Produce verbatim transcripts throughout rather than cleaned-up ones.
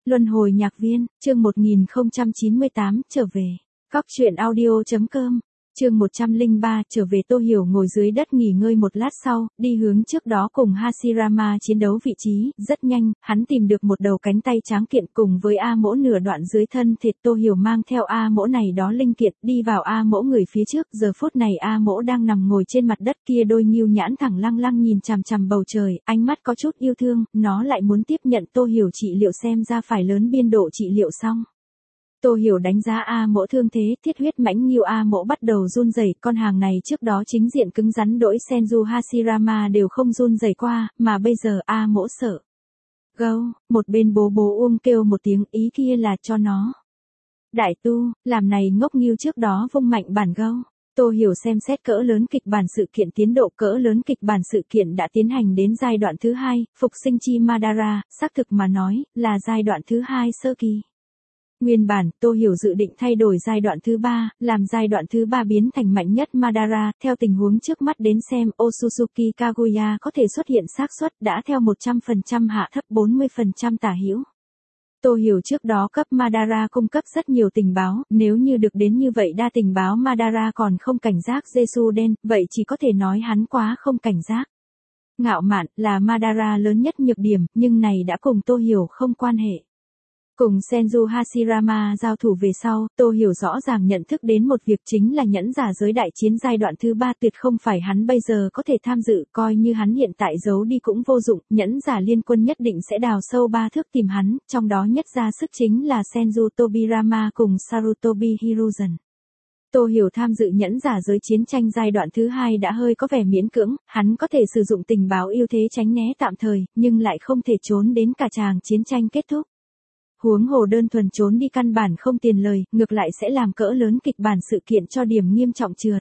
Luân hồi nhạc viên, chương một nghìn không trăm chín mươi tám, trở về. Cóc truyện audio chấm com. Chương một trăm lẻ ba, trở về. Tô Hiểu ngồi dưới đất nghỉ ngơi một lát sau, đi hướng trước đó cùng Hashirama chiến đấu vị trí, rất nhanh, hắn tìm được một đầu cánh tay tráng kiện cùng với A Mỗ nửa đoạn dưới thân thịt. Tô Hiểu mang theo A Mỗ này đó linh kiện, đi vào A Mỗ người phía trước, giờ phút này A Mỗ đang nằm ngồi trên mặt đất kia, đôi nhưu nhãn thẳng lăng lăng nhìn chằm chằm bầu trời, ánh mắt có chút yêu thương, nó lại muốn tiếp nhận Tô Hiểu trị liệu, xem ra phải lớn biên độ trị liệu xong. Tô Hiểu đánh giá A Mỗ thương thế, thiết huyết mãnh nghiêu. A Mỗ bắt đầu run rẩy, con hàng này trước đó chính diện cứng rắn đỗi Senju Hashirama đều không run rẩy qua, mà bây giờ A Mỗ sợ. Gâu, một bên bố bố Uông kêu một tiếng, ý kia là cho nó. Đại tu, làm này ngốc nghiêu trước đó vung mạnh bản gâu. Tô Hiểu xem xét cỡ lớn kịch bản sự kiện tiến độ. Cỡ lớn kịch bản sự kiện đã tiến hành đến giai đoạn thứ hai, phục sinh chi Madara, xác thực mà nói, là giai đoạn thứ hai sơ kỳ. Nguyên bản, Tô Hiểu dự định thay đổi giai đoạn thứ ba, làm giai đoạn thứ ba biến thành mạnh nhất Madara, theo tình huống trước mắt đến xem, Otsutsuki Kaguya có thể xuất hiện xác suất đã theo một trăm phần trăm hạ thấp bốn mươi phần trăm tả hữu. Tô Hiểu trước đó cấp Madara cung cấp rất nhiều tình báo, nếu như được đến như vậy đa tình báo Madara còn không cảnh giác Jesuden, vậy chỉ có thể nói hắn quá không cảnh giác. Ngạo mạn là Madara lớn nhất nhược điểm, nhưng này đã cùng Tô Hiểu không quan hệ. Cùng Senju Hashirama giao thủ về sau, Tô Hiểu rõ ràng nhận thức đến một việc, chính là nhẫn giả giới đại chiến giai đoạn thứ ba tuyệt không phải hắn bây giờ có thể tham dự, coi như hắn hiện tại giấu đi cũng vô dụng, nhẫn giả liên quân nhất định sẽ đào sâu ba thước tìm hắn, trong đó nhất ra sức chính là Senju Tobirama cùng Sarutobi Hiruzen. Tô Hiểu tham dự nhẫn giả giới chiến tranh giai đoạn thứ hai đã hơi có vẻ miễn cưỡng, hắn có thể sử dụng tình báo ưu thế tránh né tạm thời, nhưng lại không thể trốn đến cả tràng chiến tranh kết thúc. Huống hồ đơn thuần trốn đi căn bản không tiền lời, ngược lại sẽ làm cỡ lớn kịch bản sự kiện cho điểm nghiêm trọng trượt.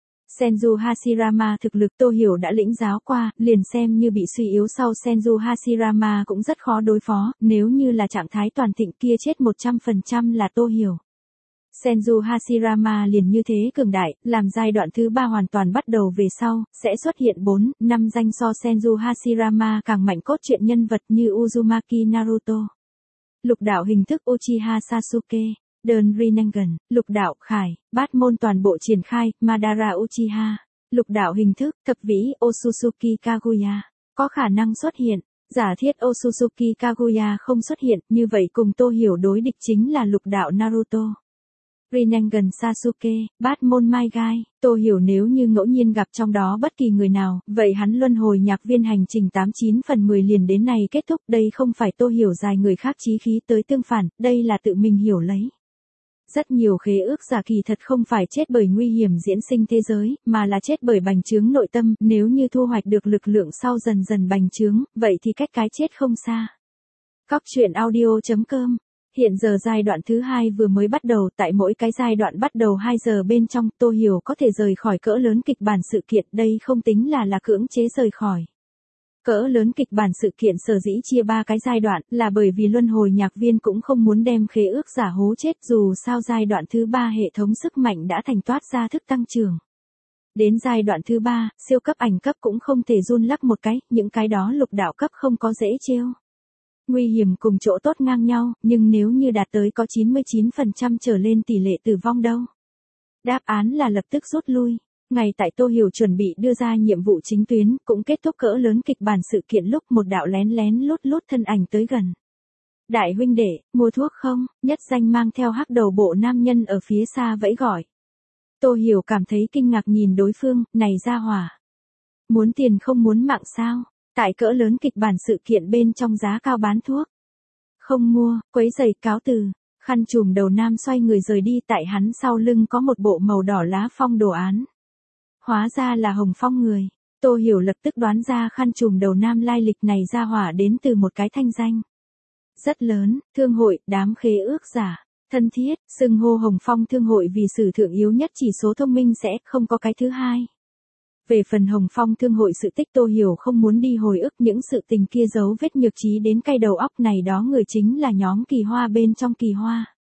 Senju Hashirama thực lực Tô Hiểu đã lĩnh giáo qua, liền xem như bị suy yếu sau Senju Hashirama cũng rất khó đối phó, nếu như là trạng thái toàn thịnh kia chết một trăm phần trăm là Tô Hiểu. Senju Hashirama liền như thế cường đại, làm giai đoạn thứ ba hoàn toàn bắt đầu về sau, sẽ xuất hiện bốn, năm danh so Senju Hashirama càng mạnh cốt truyện nhân vật như Uzumaki Naruto. Lục đạo hình thức Uchiha Sasuke, đơn Rinnegan, lục đạo Khải, bát môn toàn bộ triển khai, Madara Uchiha, lục đạo hình thức, thập vĩ Otsutsuki Kaguya, có khả năng xuất hiện, giả thiết Otsutsuki Kaguya không xuất hiện, như vậy cùng Tô Hiểu đối địch chính là lục đạo Naruto. Rinnegan Sasuke, bát môn Mai Gai, Tô Hiểu nếu như ngẫu nhiên gặp trong đó bất kỳ người nào, vậy hắn luân hồi nhạc viên hành trình tám chín phần mười liền đến này kết thúc, đây không phải Tô Hiểu dài người khác chí khí tới tương phản, đây là tự mình hiểu lấy. Rất nhiều khế ước giả kỳ thật không phải chết bởi nguy hiểm diễn sinh thế giới, mà là chết bởi bành trướng nội tâm, nếu như thu hoạch được lực lượng sau dần dần bành trướng, vậy thì cách cái chết không xa. Cóc truyện audio chấm com. Hiện giờ giai đoạn thứ hai vừa mới bắt đầu, tại mỗi cái giai đoạn bắt đầu hai giờ bên trong, Tô Hiểu có thể rời khỏi cỡ lớn kịch bản sự kiện, đây không tính là là cưỡng chế rời khỏi. Cỡ lớn kịch bản sự kiện sở dĩ chia ba cái giai đoạn, là bởi vì luân hồi nhạc viên cũng không muốn đem khế ước giả hố chết, dù sao giai đoạn thứ ba hệ thống sức mạnh đã thành toát ra thức tăng trưởng. Đến giai đoạn thứ ba, siêu cấp ảnh cấp cũng không thể run lắc một cái, những cái đó lục đạo cấp không có dễ trêu. Nguy hiểm cùng chỗ tốt ngang nhau, nhưng nếu như đạt tới có chín mươi chín phần trăm trở lên tỷ lệ tử vong đâu? Đáp án là lập tức rút lui. Ngay tại Tô Hiểu chuẩn bị đưa ra nhiệm vụ chính tuyến, cũng kết thúc cỡ lớn kịch bản sự kiện lúc một đạo lén lén lút lút thân ảnh tới gần. Đại huynh đệ, mua thuốc không? Nhất danh mang theo hắc đầu bộ nam nhân ở phía xa vẫy gọi. Tô Hiểu cảm thấy kinh ngạc nhìn đối phương, này ra hỏa. Muốn tiền không muốn mạng sao? Tại cỡ lớn kịch bản sự kiện bên trong giá cao bán thuốc. Không mua, quấy giày, cáo từ. Khăn trùm đầu nam xoay người rời đi, tại hắn sau lưng có một bộ màu đỏ lá phong đồ án. Hóa ra là Hồng Phong người. Tô Hiểu lập tức đoán ra khăn trùm đầu nam lai lịch này ra hỏa đến từ một cái thanh danh rất lớn, thương hội, đám khế ước giả. Thân thiết, xưng hô Hồng Phong thương hội vì sử thượng yếu nhất chỉ số thông minh sẽ không có cái thứ hai. Về phần Hồng Phong thương hội sự tích Tô Hiểu không muốn đi hồi ức những sự tình kia dấu vết nhược trí đến cay đầu óc, này đó người chính là nhóm Kỳ Hoa bên trong Kỳ Hoa.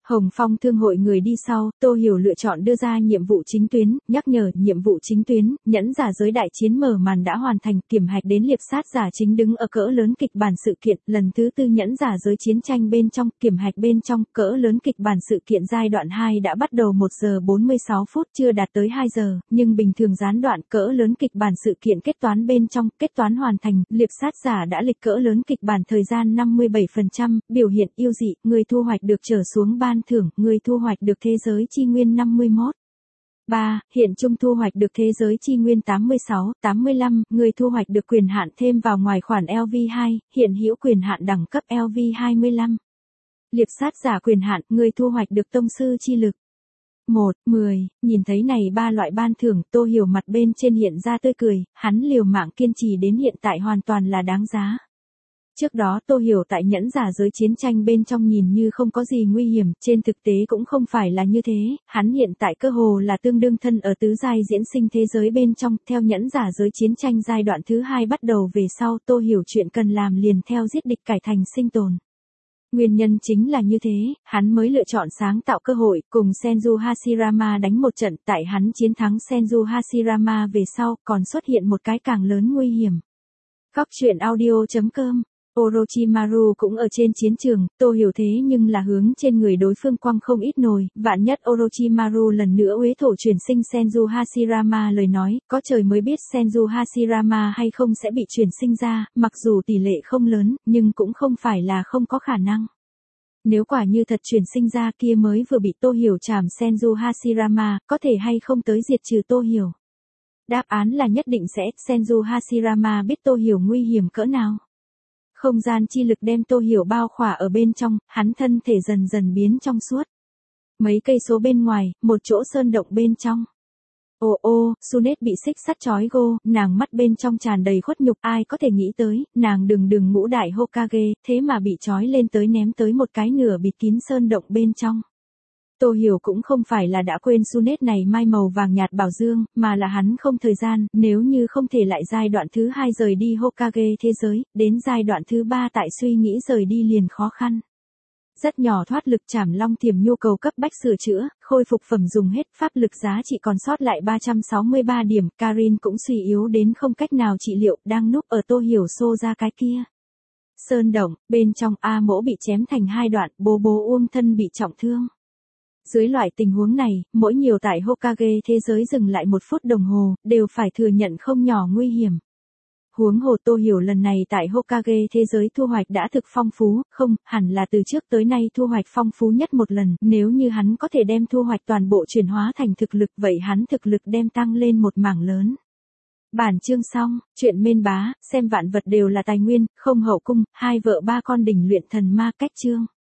Hồng Phong thương hội người đi sau, Tô Hiểu lựa chọn đưa ra nhiệm vụ chính tuyến, nhắc nhở nhiệm vụ chính tuyến, nhẫn giả giới đại chiến mở màn đã hoàn thành, kiểm hạch đến liệp sát giả chính đứng ở cỡ lớn kịch bản sự kiện, lần thứ tư nhẫn giả giới chiến tranh bên trong, kiểm hạch bên trong, cỡ lớn kịch bản sự kiện giai đoạn hai đã bắt đầu một giờ bốn mươi sáu phút chưa đạt tới hai giờ, nhưng bình thường gián đoạn cỡ lớn kịch bản sự kiện kết toán bên trong, kết toán hoàn thành, liệp sát giả đã lịch cỡ lớn kịch bản thời gian năm mươi bảy phần trăm, biểu hiện yêu dị, người thu hoạch được trở xuống ban thưởng, người thu hoạch được thế giới chi nguyên năm mươi mốt. ba. Hiện trung thu hoạch được thế giới chi nguyên tám mươi sáu, tám mươi lăm, người thu hoạch được quyền hạn thêm vào ngoài khoản L V hai, hiện hữu quyền hạn đẳng cấp L V hai mươi lăm. Liệp sát giả quyền hạn, người thu hoạch được tông sư chi lực. một, mười, nhìn thấy này ba loại ban thưởng, Tô Hiểu mặt bên trên hiện ra tươi cười, hắn liều mạng kiên trì đến hiện tại hoàn toàn là đáng giá. Trước đó Tô Hiểu tại nhẫn giả giới chiến tranh bên trong nhìn như không có gì nguy hiểm, trên thực tế cũng không phải là như thế, hắn hiện tại cơ hồ là tương đương thân ở tứ giai diễn sinh thế giới bên trong, theo nhẫn giả giới chiến tranh giai đoạn thứ hai bắt đầu về sau, Tô Hiểu chuyện cần làm liền theo giết địch cải thành sinh tồn. Nguyên nhân chính là như thế, hắn mới lựa chọn sáng tạo cơ hội, cùng Senju Hashirama đánh một trận, tại hắn chiến thắng Senju Hashirama về sau, còn xuất hiện một cái càng lớn nguy hiểm. Góc truyện audio chấm com Orochimaru cũng ở trên chiến trường, Tô Hiểu thế nhưng là hướng trên người đối phương quăng không ít nồi, vạn nhất Orochimaru lần nữa uế thổ chuyển sinh Senju Hashirama lời nói, có trời mới biết Senju Hashirama hay không sẽ bị chuyển sinh ra, mặc dù tỷ lệ không lớn, nhưng cũng không phải là không có khả năng. Nếu quả như thật chuyển sinh ra kia mới vừa bị Tô Hiểu chảm Senju Hashirama, có thể hay không tới diệt trừ Tô Hiểu? Đáp án là nhất định sẽ, Senju Hashirama biết Tô Hiểu nguy hiểm cỡ nào. Không gian chi lực đem Tô Hiểu bao khỏa ở bên trong, hắn thân thể dần dần biến trong suốt. Mấy cây số bên ngoài, một chỗ sơn động bên trong. Ô ô, Sunet bị xích sắt trói gô, nàng mắt bên trong tràn đầy khuất nhục, ai có thể nghĩ tới, nàng đừng đừng ngũ đại Hokage, thế mà bị trói lên tới ném tới một cái nửa bịt kín sơn động bên trong. Tô Hiểu cũng không phải là đã quên Sunet này mai màu vàng nhạt bảo dương, mà là hắn không thời gian, nếu như không thể lại giai đoạn thứ hai rời đi Hokage thế giới, đến giai đoạn thứ ba tại suy nghĩ rời đi liền khó khăn. Rất nhỏ thoát lực chảm long tiềm nhu cầu cấp bách sửa chữa, khôi phục phẩm dùng hết, pháp lực giá trị còn sót lại ba trăm sáu mươi ba điểm, Karin cũng suy yếu đến không cách nào trị liệu, đang núp ở Tô Hiểu xô ra cái kia. Sơn động, bên trong A Mỗ bị chém thành hai đoạn, bố bố Uông thân bị trọng thương. Dưới loại tình huống này, mỗi nhiều tại Hokage thế giới dừng lại một phút đồng hồ, đều phải thừa nhận không nhỏ nguy hiểm. Huống hồ Tô Hiểu lần này tại Hokage thế giới thu hoạch đã thực phong phú, không, hẳn là từ trước tới nay thu hoạch phong phú nhất một lần, nếu như hắn có thể đem thu hoạch toàn bộ chuyển hóa thành thực lực, vậy hắn thực lực đem tăng lên một mảng lớn. Bản chương xong, chuyện mên bá, xem vạn vật đều là tài nguyên, không hậu cung, hai vợ ba con đỉnh luyện thần ma cách chương.